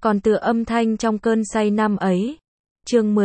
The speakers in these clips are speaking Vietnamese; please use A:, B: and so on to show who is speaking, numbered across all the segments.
A: còn tựa âm thanh trong cơn say năm ấy. Chương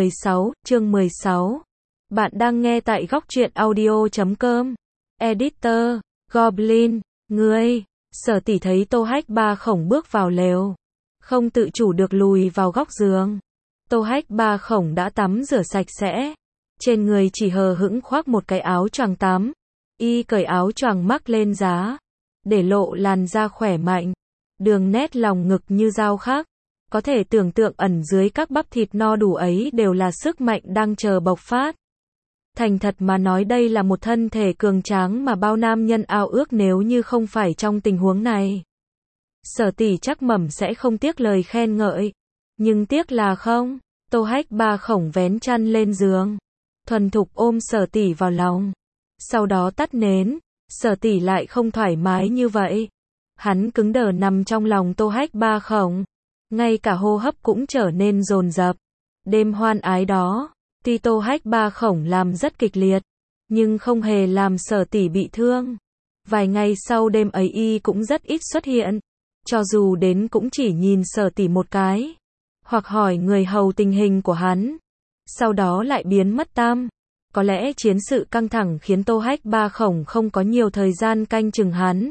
A: 16. Bạn đang nghe tại góc truyện audio.com. Editor, Goblin, ngươi. Sở tỷ thấy Tô Hách Ba Khổng bước vào lều, không tự chủ được lùi vào góc giường. Tô Hách Ba Khổng đã tắm rửa sạch sẽ, trên người chỉ hờ hững khoác một cái áo choàng tắm. Y cởi áo choàng mắc lên giá, để lộ làn da khỏe mạnh, đường nét lòng ngực như dao khắc. Có thể tưởng tượng ẩn dưới các bắp thịt no đủ ấy đều là sức mạnh đang chờ bộc phát. Thành thật mà nói, đây là một thân thể cường tráng mà bao nam nhân ao ước nếu như không phải trong tình huống này. Sở tỷ chắc mẩm sẽ không tiếc lời khen ngợi. Nhưng tiếc là không. Tô Hách Ba Khổng vén chăn lên giường, thuần thục ôm Sở tỷ vào lòng. Sau đó tắt nến. Sở tỷ lại không thoải mái như vậy. Hắn cứng đờ nằm trong lòng Tô Hách Ba Khổng. Ngay cả hô hấp cũng trở nên dồn dập. Đêm hoan ái đó, tuy Tô Hách Ba Khổng làm rất kịch liệt, nhưng không hề làm Sở tỷ bị thương. Vài ngày sau đêm ấy y cũng rất ít xuất hiện. Cho dù đến cũng chỉ nhìn Sở tỷ một cái, hoặc hỏi người hầu tình hình của hắn, sau đó lại biến mất tăm. Có lẽ chiến sự căng thẳng khiến Tô Hách Ba Khổng không có nhiều thời gian canh chừng hắn.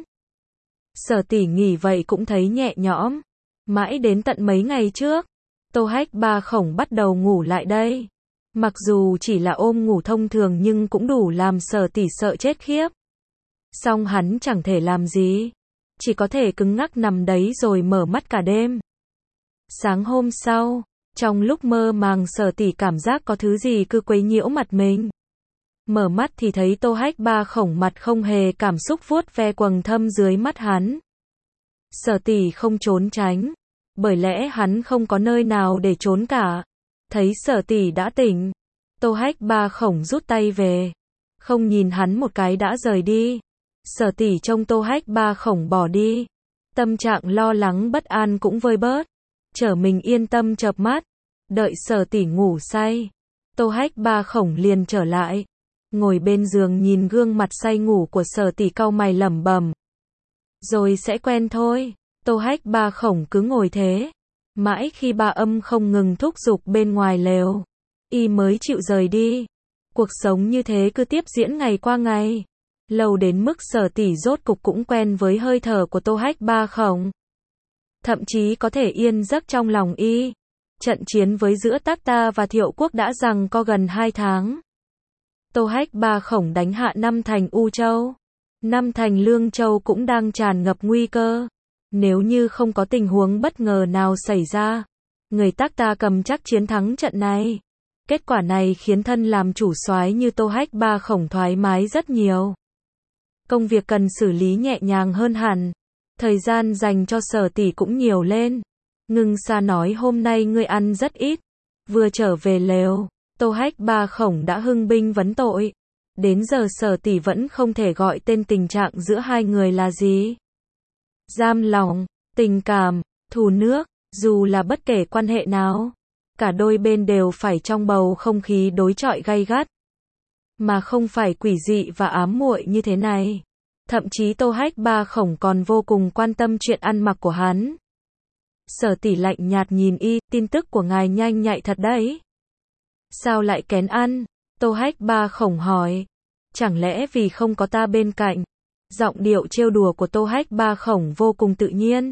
A: Sở tỷ nghỉ vậy cũng thấy nhẹ nhõm. Mãi đến tận mấy ngày trước, Tô Hách Ba Khổng bắt đầu ngủ lại đây. Mặc dù chỉ là ôm ngủ thông thường nhưng cũng đủ làm Sở tỷ sợ chết khiếp. Song hắn chẳng thể làm gì, chỉ có thể cứng ngắc nằm đấy rồi mở mắt cả đêm. Sáng hôm sau, trong lúc mơ màng Sở tỷ cảm giác có thứ gì cứ quấy nhiễu mặt mình. Mở mắt thì thấy Tô Hách Ba Khổng mặt không hề cảm xúc vuốt ve quầng thâm dưới mắt hắn. Sở tỷ không trốn tránh, bởi lẽ hắn không có nơi nào để trốn cả. Thấy Sở tỷ đã tỉnh, Tô Hách Ba Khổng rút tay về, không nhìn hắn một cái đã rời đi. Sở tỷ trông Tô Hách Ba Khổng bỏ đi, tâm trạng lo lắng bất an cũng vơi bớt, trở mình yên tâm chợp mắt, đợi Sở tỷ ngủ say. Tô Hách Ba Khổng liền trở lại, ngồi bên giường nhìn gương mặt say ngủ của Sở tỷ cau mày lẩm bẩm. Rồi sẽ quen thôi. Tô Hách Ba Khổng cứ ngồi thế, mãi khi ba âm không ngừng thúc giục bên ngoài lều, y mới chịu rời đi. Cuộc sống như thế cứ tiếp diễn ngày qua ngày, lâu đến mức Sở tỷ rốt cục cũng quen với hơi thở của Tô Hách Ba Khổng. Thậm chí có thể yên giấc trong lòng y. Trận chiến với giữa Tác Ta và Thiệu Quốc đã giằng co gần 2 tháng. Tô Hách Ba Khổng đánh hạ 5 thành U Châu. 5 thành Lương Châu cũng đang tràn ngập nguy cơ. Nếu như không có tình huống bất ngờ nào xảy ra, người Tác Ta cầm chắc chiến thắng trận này. Kết quả này khiến thân làm chủ soái như Tô Hách Ba Khổng thoải mái rất nhiều. Công việc cần xử lý nhẹ nhàng hơn hẳn. Thời gian dành cho Sở tỷ cũng nhiều lên. Ngưng Sa nói hôm nay ngươi ăn rất ít. Vừa trở về lều, Tô Hách Ba Khổng đã hưng binh vấn tội. Đến giờ Sở tỷ vẫn không thể gọi tên tình trạng giữa hai người là gì. Giam lòng, tình cảm, thù nước, dù là bất kể quan hệ nào, cả đôi bên đều phải trong bầu không khí đối chọi gay gắt. Mà không phải quỷ dị và ám muội như thế này. Thậm chí Tô Hách Ba Khổng còn vô cùng quan tâm chuyện ăn mặc của hắn. Sở tỷ lạnh nhạt nhìn y, tin tức của ngài nhanh nhạy thật đấy. Sao lại kén ăn? Tô Hách Ba Khổng hỏi. Chẳng lẽ vì không có ta bên cạnh? Giọng điệu trêu đùa của Tô Hách Ba Khổng vô cùng tự nhiên.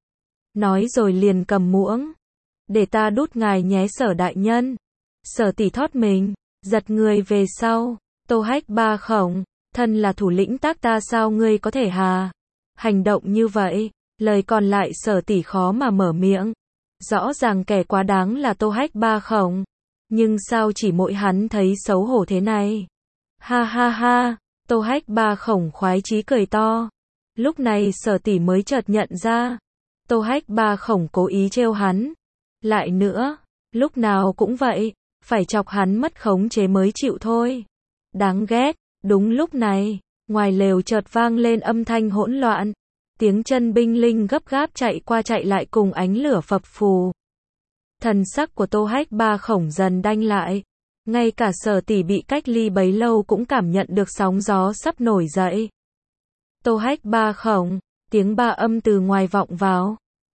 A: Nói rồi liền cầm muỗng. Để ta đút ngài nhé Sở đại nhân. Sở tỷ thót mình, giật người về sau. Tô Hách Ba Khổng, thân là thủ lĩnh Tác Ta sao ngươi có thể hành động như vậy? Lời còn lại Sở tỷ khó mà mở miệng. Rõ ràng kẻ quá đáng là Tô Hách Ba Khổng. Nhưng sao chỉ mỗi hắn thấy xấu hổ thế này? Ha ha ha, Tô Hách Ba Khổng khoái chí cười to. Lúc này Sở tỷ mới chợt nhận ra, Tô Hách Ba Khổng cố ý trêu hắn. Lại nữa, lúc nào cũng vậy, phải chọc hắn mất khống chế mới chịu thôi. Đáng ghét. Đúng lúc này, ngoài lều chợt vang lên âm thanh hỗn loạn. Tiếng chân binh lính gấp gáp chạy qua chạy lại cùng ánh lửa phập phù. Thần sắc của Tô Hách Ba Khổng dần đanh lại. Ngay cả Sở tỷ bị cách ly bấy lâu cũng cảm nhận được sóng gió sắp nổi dậy. Tô Hách Ba Khổng, tiếng ba âm từ ngoài vọng vào.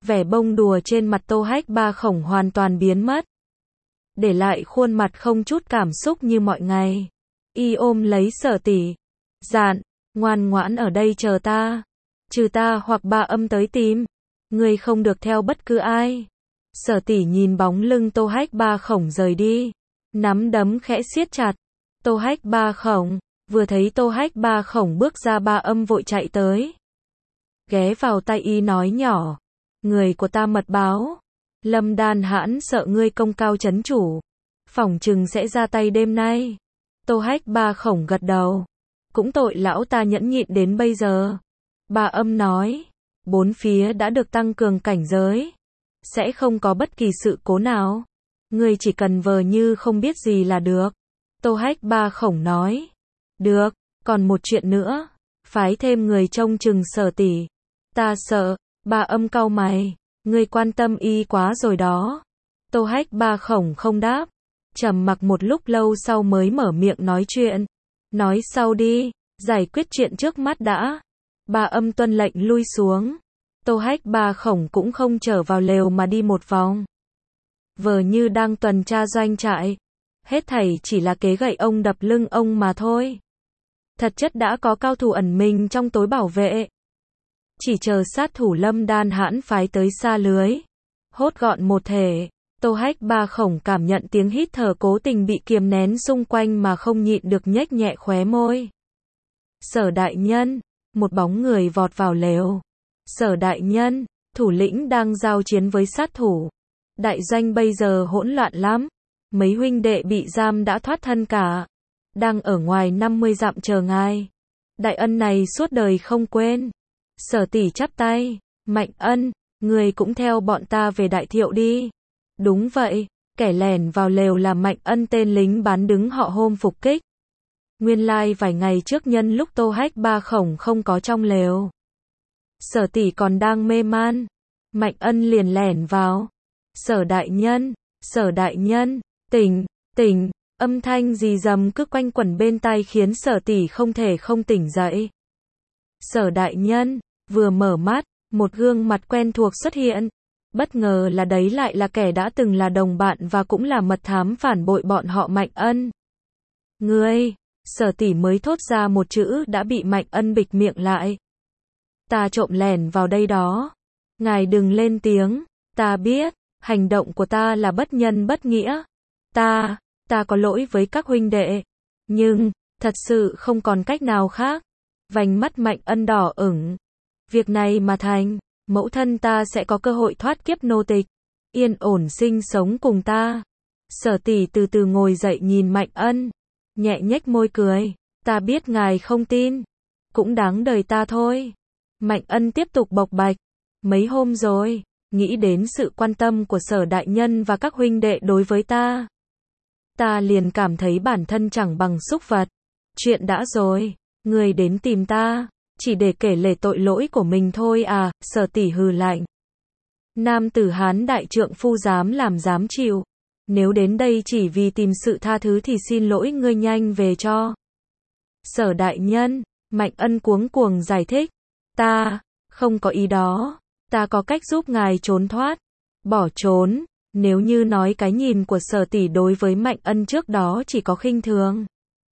A: Vẻ bông đùa trên mặt Tô Hách Ba Khổng hoàn toàn biến mất. Để lại khuôn mặt không chút cảm xúc như mọi ngày. Y ôm lấy Sở tỷ, dặn, ngoan ngoãn ở đây chờ ta. Trừ ta hoặc Ba Âm tới tìm. Ngươi không được theo bất cứ ai. Sở tỷ nhìn bóng lưng Tô Hách Ba Khổng rời đi. Nắm đấm khẽ siết chặt. Tô Hách Ba Khổng, vừa thấy Tô Hách Ba Khổng bước ra, Ba Âm vội chạy tới. Ghé vào tay y nói nhỏ. Người của ta mật báo. Lâm Đan Hãn sợ ngươi công cao chấn chủ. Phỏng chừng sẽ ra tay đêm nay. Tô Hách Ba Khổng gật đầu. Cũng tội lão ta nhẫn nhịn đến bây giờ. Ba Âm nói. Bốn phía đã được tăng cường cảnh giới. Sẽ không có bất kỳ sự cố nào. Ngươi chỉ cần vờ như không biết gì là được. Tô Hách Ba Khổng nói. Được, còn một chuyện nữa. Phái thêm người trông chừng Sở tỷ. Ta sợ. Ba Âm cau mày. Ngươi quan tâm y quá rồi đó. Tô Hách Ba Khổng không đáp. Trầm mặc một lúc lâu sau mới mở miệng nói chuyện. Nói sau đi, giải quyết chuyện trước mắt đã. Ba Âm tuân lệnh lui xuống. Tô Hách Ba Khổng cũng không trở vào lều mà đi một vòng. Vờ như đang tuần tra doanh trại. Hết thảy chỉ là kế gậy ông đập lưng ông mà thôi. Thật chất đã có cao thủ ẩn mình trong tối bảo vệ. Chỉ chờ sát thủ Lâm Đan Hãn phái tới xa lưới. Hốt gọn một thể. Tô Hách Ba Khổng cảm nhận tiếng hít thở cố tình bị kiềm nén xung quanh mà không nhịn được nhếch nhẹ khóe môi. Sở đại nhân, một bóng người vọt vào lều. Sở đại nhân, thủ lĩnh đang giao chiến với sát thủ. Đại doanh bây giờ hỗn loạn lắm. Mấy huynh đệ bị giam đã thoát thân cả. Đang ở ngoài 50 dặm chờ ngài. Đại ân này suốt đời không quên. Sở tỷ chắp tay. Mạnh Ân, người cũng theo bọn ta về Đại Thiệu đi. Đúng vậy, kẻ lẻn vào lều là Mạnh Ân, tên lính bán đứng họ Hôm phục kích. Nguyên lai vài ngày trước nhân lúc Tô Hách Ba Khổng không có trong lều. Sở tỷ còn đang mê man. Mạnh Ân liền lẻn vào. Sở đại nhân, tỉnh, âm thanh rì rầm cứ quanh quẩn bên tai khiến Sở tỷ không thể không tỉnh dậy. Sở đại nhân, vừa mở mắt, một gương mặt quen thuộc xuất hiện. Bất ngờ là đấy lại là kẻ đã từng là đồng bạn và cũng là mật thám phản bội bọn họ Mạnh Ân. Ngươi, Sở tỷ mới thốt ra một chữ đã bị Mạnh Ân bịt miệng lại. Ta trộm lẻn vào đây đó. Ngài đừng lên tiếng, ta biết, hành động của ta là bất nhân bất nghĩa. Ta có lỗi với các huynh đệ. Nhưng, thật sự không còn cách nào khác. Vành mắt Mạnh Ân đỏ ửng. Việc này mà thành, mẫu thân ta sẽ có cơ hội thoát kiếp nô tịch. Yên ổn sinh sống cùng ta. Sở tỷ từ từ ngồi dậy nhìn Mạnh Ân. Nhẹ nhếch môi cười. Ta biết ngài không tin. Cũng đáng đời ta thôi. Mạnh Ân tiếp tục bộc bạch. Mấy hôm rồi, nghĩ đến sự quan tâm của Sở đại nhân và các huynh đệ đối với ta. Ta liền cảm thấy bản thân chẳng bằng súc vật. Chuyện đã rồi, người đến tìm ta, chỉ để kể lể tội lỗi của mình thôi à, Sở tỷ hừ lạnh. Nam tử Hán đại trượng phu dám làm dám chịu. Nếu đến đây chỉ vì tìm sự tha thứ thì xin lỗi, ngươi nhanh về cho. Sở đại nhân, Mạnh Ân cuống cuồng giải thích. Ta không có ý đó. Ta có cách giúp ngài trốn thoát. Bỏ trốn. Nếu như nói cái nhìn của Sở tỷ đối với Mạnh Ân trước đó chỉ có khinh thường,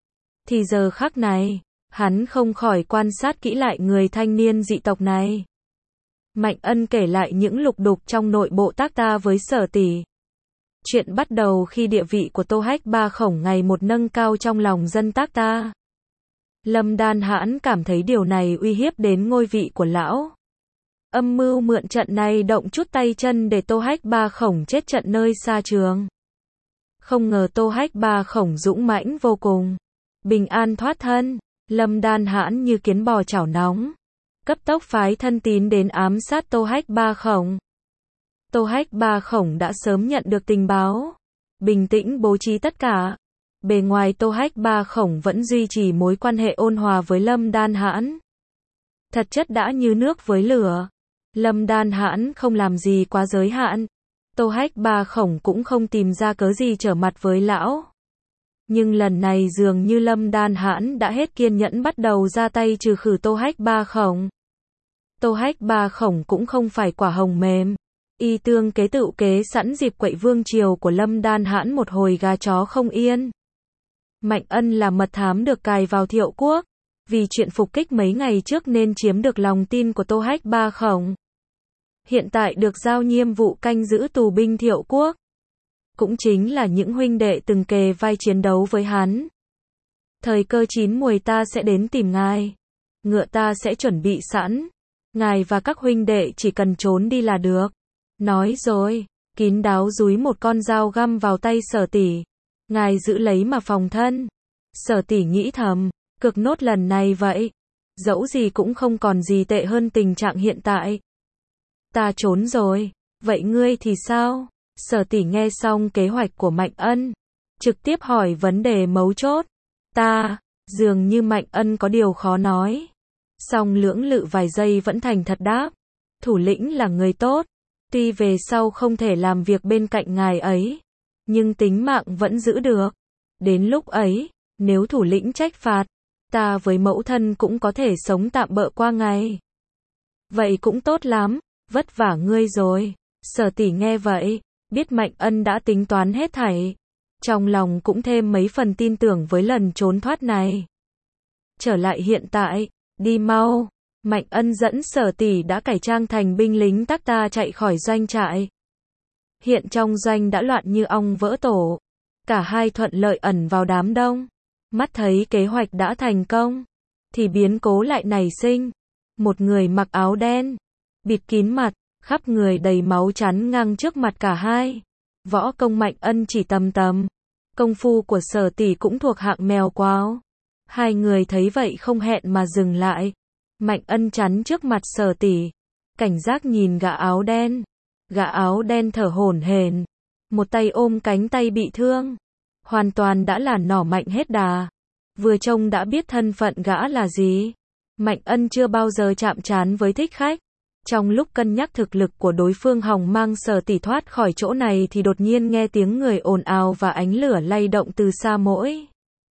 A: thì giờ khắc này, hắn không khỏi quan sát kỹ lại người thanh niên dị tộc này. Mạnh Ân kể lại những lục đục trong nội bộ tác ta với Sở tỷ. Chuyện bắt đầu khi địa vị của Tô Hách Ba Khổng ngày một nâng cao trong lòng dân tác ta. Lâm Đan Hãn cảm thấy điều này uy hiếp đến ngôi vị của lão. Âm mưu mượn trận này động chút tay chân để Tô Hách Ba Khổng chết trận nơi xa trường. Không ngờ Tô Hách Ba Khổng dũng mãnh vô cùng. Bình an thoát thân. Lâm Đan Hãn như kiến bò chảo nóng. Cấp tốc phái thân tín đến ám sát Tô Hách Ba Khổng. Tô Hách Ba Khổng đã sớm nhận được tình báo. Bình tĩnh bố trí tất cả. Bề ngoài Tô Hách Ba Khổng vẫn duy trì mối quan hệ ôn hòa với Lâm Đan Hãn. Thật chất đã như nước với lửa. Lâm Đan Hãn không làm gì quá giới hạn. Tô Hách Ba Khổng cũng không tìm ra cớ gì trở mặt với lão. Nhưng lần này dường như Lâm Đan Hãn đã hết kiên nhẫn bắt đầu ra tay trừ khử Tô Hách Ba Khổng. Tô Hách Ba Khổng cũng không phải quả hồng mềm. Y tương kế tựu kế sẵn dịp quậy vương triều của Lâm Đan hãn một hồi gà chó không yên. Mạnh Ân là mật thám được cài vào Thiệu quốc, vì chuyện phục kích mấy ngày trước nên chiếm được lòng tin của Tô Hách Ba Khổng. Hiện tại được giao nhiệm vụ canh giữ tù binh Thiệu quốc. Cũng chính là những huynh đệ từng kề vai chiến đấu với hắn. Thời cơ chín muồi ta sẽ đến tìm ngài. Ngựa ta sẽ chuẩn bị sẵn. Ngài và các huynh đệ chỉ cần trốn đi là được. Nói rồi, kín đáo dúi một con dao găm vào tay Sở tỷ. Ngài giữ lấy mà phòng thân. Sở tỷ nghĩ thầm, cực nốt lần này vậy. Dẫu gì cũng không còn gì tệ hơn tình trạng hiện tại. Ta trốn rồi, vậy ngươi thì sao? Sở tỷ nghe xong kế hoạch của Mạnh Ân, trực tiếp hỏi vấn đề mấu chốt. Dường như Mạnh Ân có điều khó nói. Song lưỡng lự vài giây vẫn thành thật đáp. Thủ lĩnh là người tốt, tuy về sau không thể làm việc bên cạnh ngài ấy, nhưng tính mạng vẫn giữ được. Đến lúc ấy, nếu thủ lĩnh trách phạt, ta với mẫu thân cũng có thể sống tạm bợ qua ngày. Vậy cũng tốt lắm, vất vả ngươi rồi. Sở tỷ nghe vậy, biết Mạnh Ân đã tính toán hết thảy. Trong lòng cũng thêm mấy phần tin tưởng với lần trốn thoát này. Trở lại hiện tại, đi mau. Mạnh Ân dẫn Sở tỷ đã cải trang thành binh lính tác ta chạy khỏi doanh trại. Hiện trong doanh đã loạn như ong vỡ tổ. Cả hai thuận lợi ẩn vào đám đông. Mắt thấy kế hoạch đã thành công, thì biến cố lại nảy sinh. Một người mặc áo đen, bịt kín mặt, khắp người đầy máu chắn ngang trước mặt cả hai. Võ công Mạnh Ân chỉ tầm tầm. Công phu của Sở tỷ cũng thuộc hạng mèo quáo. Hai người thấy vậy không hẹn mà dừng lại. Mạnh Ân chắn trước mặt Sở tỷ, cảnh giác nhìn gã áo đen. Gã áo đen thở hổn hển, một tay ôm cánh tay bị thương, hoàn toàn đã là nỏ mạnh hết đà. Vừa trông đã biết thân phận gã là gì. Mạnh Ân chưa bao giờ chạm trán với thích khách. Trong lúc cân nhắc thực lực của đối phương hòng mang Sở tỷ thoát khỏi chỗ này thì đột nhiên nghe tiếng người ồn ào và ánh lửa lay động từ xa mỗi.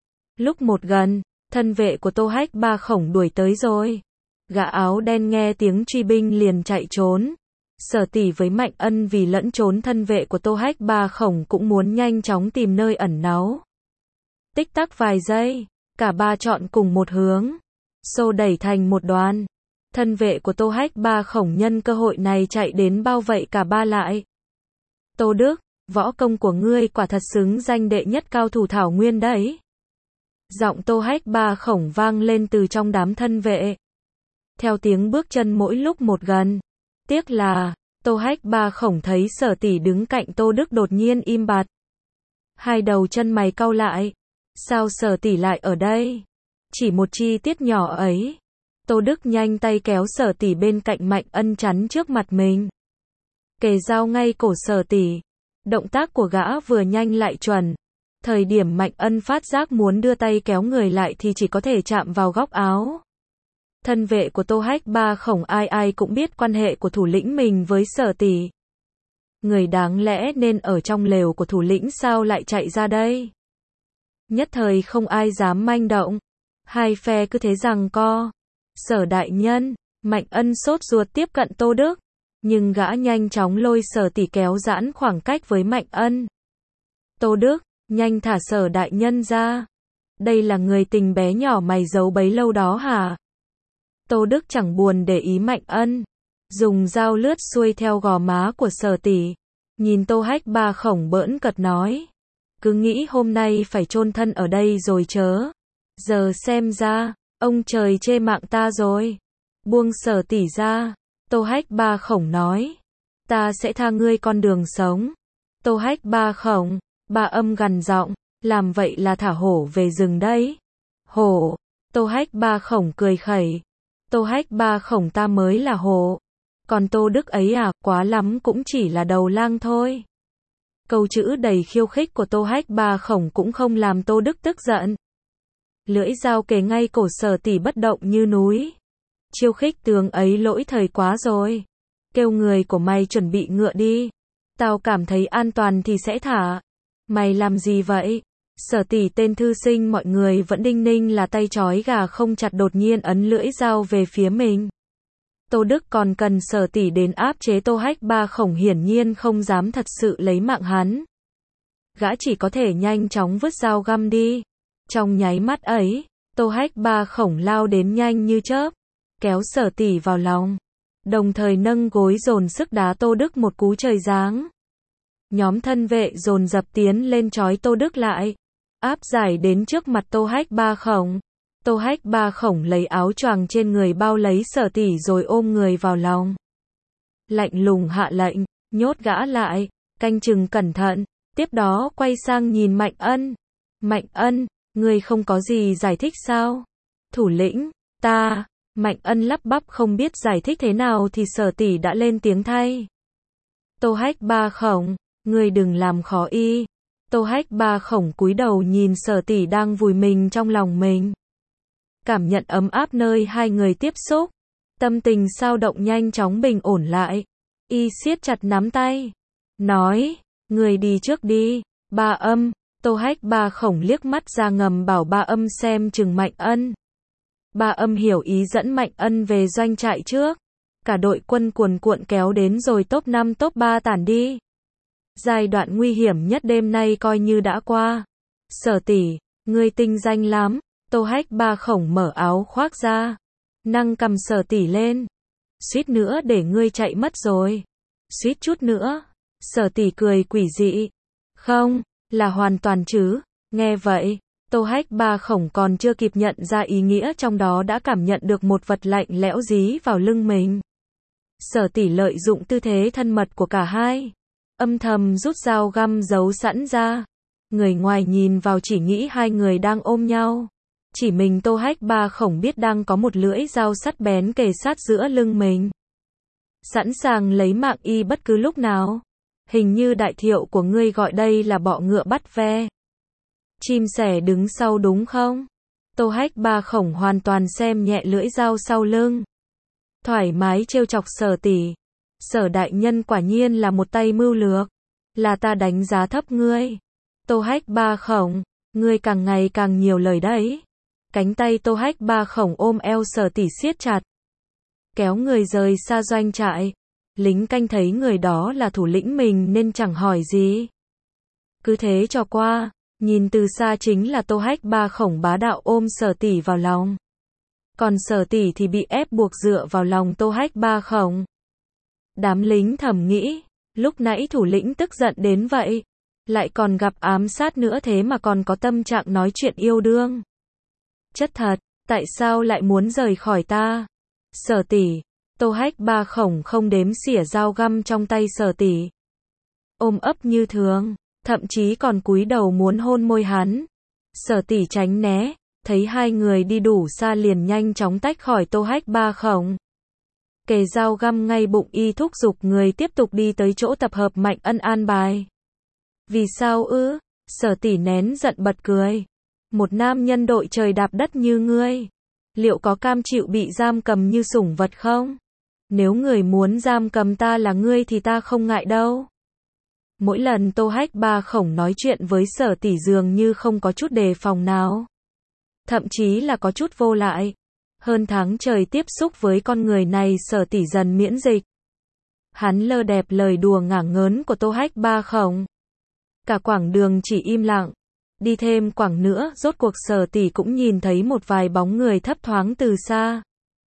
A: Lúc một gần, thân vệ của Tô Hách Ba Khổng đuổi tới rồi. Gã áo đen nghe tiếng truy binh liền chạy trốn. Sở tỷ với Mạnh Ân vì lẫn trốn thân vệ của Tô Hách Ba Khổng cũng muốn nhanh chóng tìm nơi ẩn náu. Tích tắc vài giây, cả ba chọn cùng một hướng, xô đẩy thành một đoàn. Thân vệ của Tô Hách Ba Khổng nhân cơ hội này chạy đến bao vây cả ba lại. Tô Đức, võ công của ngươi quả thật xứng danh đệ nhất cao thủ Thảo Nguyên đấy. Giọng Tô Hách Ba Khổng vang lên từ trong đám thân vệ. Theo tiếng bước chân mỗi lúc một gần. Tiếc là, Tô Hách Ba Khổng thấy Sở tỷ đứng cạnh Tô Đức đột nhiên im bặt. Hai đầu chân mày cau lại. Sao Sở tỷ lại ở đây? Chỉ một chi tiết nhỏ ấy. Tô Đức nhanh tay kéo Sở tỷ bên cạnh Mạnh Ân chắn trước mặt mình. Kề dao ngay cổ Sở tỷ. Động tác của gã vừa nhanh lại chuẩn. Thời điểm Mạnh Ân phát giác muốn đưa tay kéo người lại thì chỉ có thể chạm vào góc áo. Thân vệ của Tô Hách Ba Khổng ai ai cũng biết quan hệ của thủ lĩnh mình với Sở tỷ. Người đáng lẽ nên ở trong lều của thủ lĩnh sao lại chạy ra đây? Nhất thời không ai dám manh động. Hai phe cứ thế giằng co. Sở đại nhân, Mạnh Ân sốt ruột tiếp cận Tô Đức. Nhưng gã nhanh chóng lôi Sở tỷ kéo giãn khoảng cách với Mạnh Ân. Tô Đức, nhanh thả Sở đại nhân ra. Đây là người tình bé nhỏ mày giấu bấy lâu đó hả? Tô Đức chẳng buồn để ý Mạnh Ân. Dùng dao lướt xuôi theo gò má của Sở tỷ. Nhìn Tô Hách Ba Khổng bỡn cợt nói. Cứ nghĩ hôm nay phải chôn thân ở đây rồi chớ. Giờ xem ra, ông trời chê mạng ta rồi. Buông Sở tỷ ra. Tô Hách Ba Khổng nói. Ta sẽ tha ngươi con đường sống. Tô Hách Ba Khổng, Ba âm gằn giọng. Làm vậy là thả hổ về rừng đấy. Hổ. Tô Hách Ba Khổng cười khẩy. Tô Hách Ba Khổng ta mới là hổ. Còn Tô Đức ấy à, quá lắm cũng chỉ là đầu lang thôi. Câu chữ đầy khiêu khích của Tô Hách Ba Khổng cũng không làm Tô Đức tức giận. Lưỡi dao kề ngay cổ Sở tỷ bất động như núi. Chiêu khích tướng ấy lỗi thời quá rồi. Kêu người của mày chuẩn bị ngựa đi. Tao cảm thấy an toàn thì sẽ thả. Mày làm gì vậy? Sở tỷ tên thư sinh mọi người vẫn đinh ninh là tay trói gà không chặt đột nhiên ấn lưỡi dao về phía mình. Tô Đức còn cần Sở tỷ đến áp chế Tô Hách Ba Khổng, hiển nhiên không dám thật sự lấy mạng hắn. Gã chỉ có thể nhanh chóng vứt dao găm đi. Trong nháy mắt ấy, Tô Hách Ba Khổng lao đến nhanh như chớp, kéo Sở tỷ vào lòng, đồng thời nâng gối dồn sức đá Tô Đức một cú trời giáng. Nhóm thân vệ dồn dập tiến lên trói Tô Đức lại, áp giải đến trước mặt Tô Hách Ba Khổng. Tô Hách Ba Khổng lấy áo choàng trên người bao lấy Sở tỷ rồi ôm người vào lòng. Lạnh lùng hạ lệnh, nhốt gã lại, canh chừng cẩn thận, tiếp đó quay sang nhìn Mạnh Ân. Mạnh Ân, ngươi không có gì giải thích sao? Thủ lĩnh, ta, Mạnh Ân lắp bắp không biết giải thích thế nào thì Sở tỷ đã lên tiếng thay. Tô Hách Ba Khổng, ngươi đừng làm khó y. Tô Hách Ba Khổng cúi đầu nhìn Sở tỷ đang vùi mình trong lòng mình. Cảm nhận ấm áp nơi hai người tiếp xúc, tâm tình sao động nhanh chóng bình ổn lại. Y siết chặt nắm tay, nói, người đi trước đi, Ba Âm. Tô Hách Ba Khổng liếc mắt ra ngầm bảo Ba Âm xem chừng Mạnh Ân. Ba Âm hiểu ý dẫn Mạnh Ân về doanh trại trước. Cả đội quân cuồn cuộn kéo đến rồi top 5 top 3 tản đi. Giai đoạn nguy hiểm nhất đêm nay coi như đã qua. Sở tỷ, ngươi tinh danh lắm. Tô Hách Ba Khổng mở áo khoác ra, nâng cầm Sở tỷ lên. Suýt nữa để ngươi chạy mất rồi. Suýt chút nữa. Sở tỷ cười quỷ dị. Không, là hoàn toàn chứ. Nghe vậy, Tô Hách Ba Khổng còn chưa kịp nhận ra ý nghĩa trong đó đã cảm nhận được một vật lạnh lẽo dí vào lưng mình. Sở tỷ lợi dụng tư thế thân mật của cả hai, âm thầm rút dao găm giấu sẵn ra. Người ngoài nhìn vào chỉ nghĩ hai người đang ôm nhau. Chỉ mình Tô Hách Ba Khổng biết đang có một lưỡi dao sắt bén kề sát giữa lưng mình, sẵn sàng lấy mạng y bất cứ lúc nào. Hình như đại thiệu của ngươi gọi đây là bọ ngựa bắt ve. Chim sẻ đứng sau đúng không? Tô Hách Ba Khổng hoàn toàn xem nhẹ lưỡi dao sau lưng, thoải mái trêu chọc Sở tỷ. Sở đại nhân quả nhiên là một tay mưu lược. Là ta đánh giá thấp ngươi. Tô Hách Ba Khổng, ngươi càng ngày càng nhiều lời đấy. Cánh tay Tô Hách Ba Khổng ôm eo Sở tỷ siết chặt, kéo người rời xa doanh trại. Lính canh thấy người đó là thủ lĩnh mình nên chẳng hỏi gì, cứ thế cho qua. Nhìn từ xa chính là Tô Hách Ba Khổng bá đạo ôm Sở tỷ vào lòng. Còn Sở tỷ thì bị ép buộc dựa vào lòng Tô Hách Ba Khổng. Đám lính thầm nghĩ, lúc nãy thủ lĩnh tức giận đến vậy, lại còn gặp ám sát nữa thế mà còn có tâm trạng nói chuyện yêu đương. Chất thật, tại sao lại muốn rời khỏi ta? Sở tỷ. Tô Hách Ba Khổng không đếm xỉa dao găm trong tay Sở tỷ, ôm ấp như thường, thậm chí còn cúi đầu muốn hôn môi hắn. Sở tỷ tránh né, thấy hai người đi đủ xa liền nhanh chóng tách khỏi Tô Hách Ba Khổng. Kề dao găm ngay bụng y thúc giục người tiếp tục đi tới chỗ tập hợp Mạnh Ân an bài. Vì sao ư? Sở tỷ nén giận bật cười. Một nam nhân đội trời đạp đất như ngươi, liệu có cam chịu bị giam cầm như sủng vật không? Nếu người muốn giam cầm ta là ngươi thì ta không ngại đâu. Mỗi lần Tô Hách Ba Khổng nói chuyện với Sở tỷ dường như không có chút đề phòng nào, thậm chí là có chút vô lại. Hơn tháng trời tiếp xúc với con người này Sở tỷ dần miễn dịch. Hắn lơ đẹp lời đùa ngả ngớn của Tô Hách Ba Khổng. Cả quãng đường chỉ im lặng. Đi thêm quãng nữa, rốt cuộc Sở tỷ cũng nhìn thấy một vài bóng người thấp thoáng từ xa.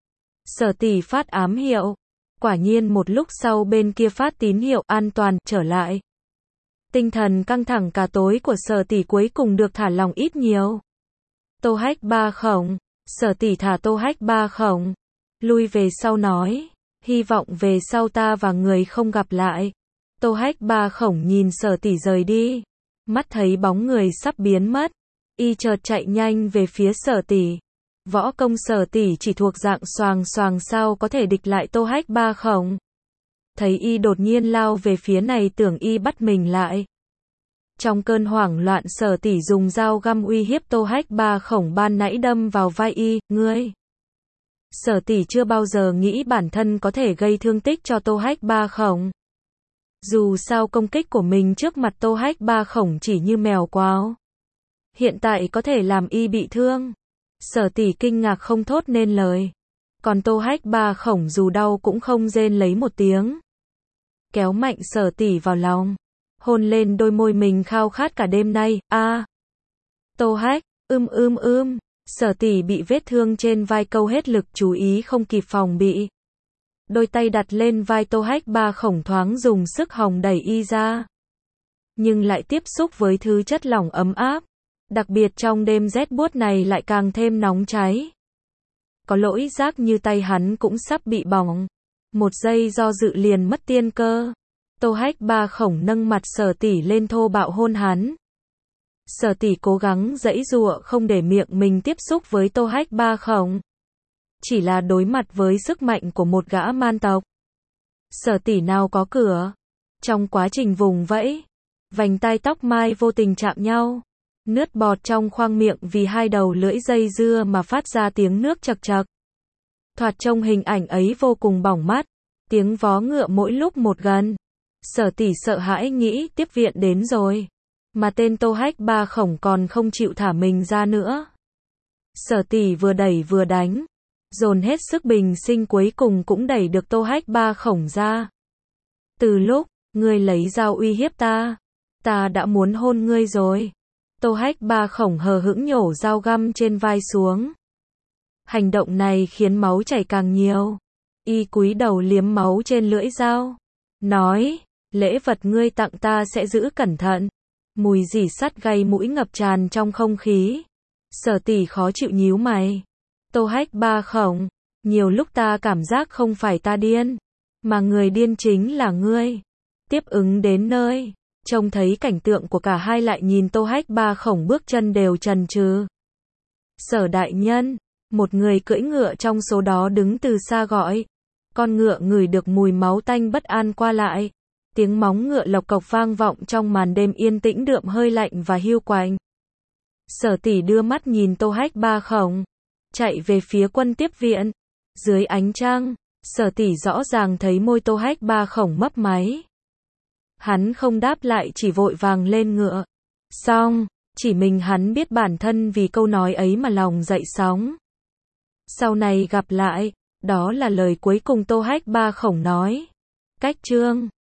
A: Sở tỷ phát ám hiệu. Quả nhiên một lúc sau bên kia phát tín hiệu an toàn trở lại. Tinh thần căng thẳng cả tối của Sở tỷ cuối cùng được thả lỏng ít nhiều. Tô Hách Ba Khổng. Sở tỷ thả Tô Hách Ba Khổng, lui về sau nói, hy vọng về sau ta và người không gặp lại. Tô Hách Ba Khổng nhìn Sở tỷ rời đi, mắt thấy bóng người sắp biến mất, y chợt chạy nhanh về phía Sở tỷ. Võ công Sở tỷ chỉ thuộc dạng xoàng xoàng sao có thể địch lại Tô Hách Ba Khổng. Thấy y đột nhiên lao về phía này tưởng y bắt mình lại. Trong cơn hoảng loạn Sở tỷ dùng dao găm uy hiếp Tô Hách Ba Khổng ban nãy đâm vào vai y, ngươi. Sở tỷ chưa bao giờ nghĩ bản thân có thể gây thương tích cho Tô Hách Ba Khổng. Dù sao công kích của mình trước mặt Tô Hách Ba Khổng chỉ như mèo quáo. Hiện tại có thể làm y bị thương. Sở tỷ kinh ngạc không thốt nên lời. Còn Tô Hách Ba Khổng dù đau cũng không rên lấy một tiếng. Kéo mạnh Sở Tỷ vào lòng, hôn lên đôi môi mình khao khát cả đêm nay. Tô Hách, Sở Tỷ bị vết thương trên vai câu hết lực chú ý không kịp phòng bị. Đôi tay đặt lên vai Tô Hách Ba Khổng thoáng dùng sức hòng đẩy y ra. Nhưng lại tiếp xúc với thứ chất lỏng ấm áp. Đặc biệt trong đêm rét buốt này lại càng thêm nóng cháy. Có lỗi giác như tay hắn cũng sắp bị bỏng. Một giây do dự liền mất tiên cơ. Tô Hách Ba Khổng nâng mặt Sở Tỷ lên thô bạo hôn hắn. Sở Tỷ cố gắng giãy giụa không để miệng mình tiếp xúc với Tô Hách Ba Khổng. Chỉ là đối mặt với sức mạnh của một gã man tộc. Sở Tỷ nào có cửa. Trong quá trình vùng vẫy, vành tai tóc mai vô tình chạm nhau. Nước bọt trong khoang miệng vì hai đầu lưỡi dây dưa mà phát ra tiếng nước chậc chậc. Thoạt trông hình ảnh ấy vô cùng bỏng mắt. Tiếng vó ngựa mỗi lúc một gần. Sở Tỷ sợ hãi nghĩ tiếp viện đến rồi. Mà tên Tô Hách Ba Khổng còn không chịu thả mình ra nữa. Sở Tỷ vừa đẩy vừa đánh. Dồn hết sức bình sinh cuối cùng cũng đẩy được Tô Hách Ba Khổng ra. Từ lúc, ngươi lấy dao uy hiếp ta đã muốn hôn ngươi rồi. Tô Hách Ba Khổng hờ hững nhổ dao găm trên vai xuống. Hành động này khiến máu chảy càng nhiều. Y cúi đầu liếm máu trên lưỡi dao. Nói, lễ vật ngươi tặng ta sẽ giữ cẩn thận. Mùi rỉ sắt gây mũi ngập tràn trong không khí. Sở Tỷ khó chịu nhíu mày. Tô Hách Ba Khổng, nhiều lúc ta cảm giác không phải ta điên, mà người điên chính là ngươi. Tiếp ứng đến nơi, trông thấy cảnh tượng của cả hai lại nhìn Tô Hách Ba Khổng bước chân đều chần chừ. Sở đại nhân, một người cưỡi ngựa trong số đó đứng từ xa gọi. Con ngựa ngửi được mùi máu tanh bất an qua lại. Tiếng móng ngựa lộc cộc vang vọng trong màn đêm yên tĩnh đượm hơi lạnh và hiu quạnh. Sở Tỷ đưa mắt nhìn Tô Hách Ba Khổng, chạy về phía quân tiếp viện. Dưới ánh trăng, Sở Tỷ rõ ràng thấy môi Tô Hách Ba Khổng mấp máy. Hắn không đáp lại chỉ vội vàng lên ngựa. Xong, chỉ mình hắn biết bản thân vì câu nói ấy mà lòng dậy sóng. Sau này gặp lại, đó là lời cuối cùng Tô Hách Ba Khổng nói. Cách chương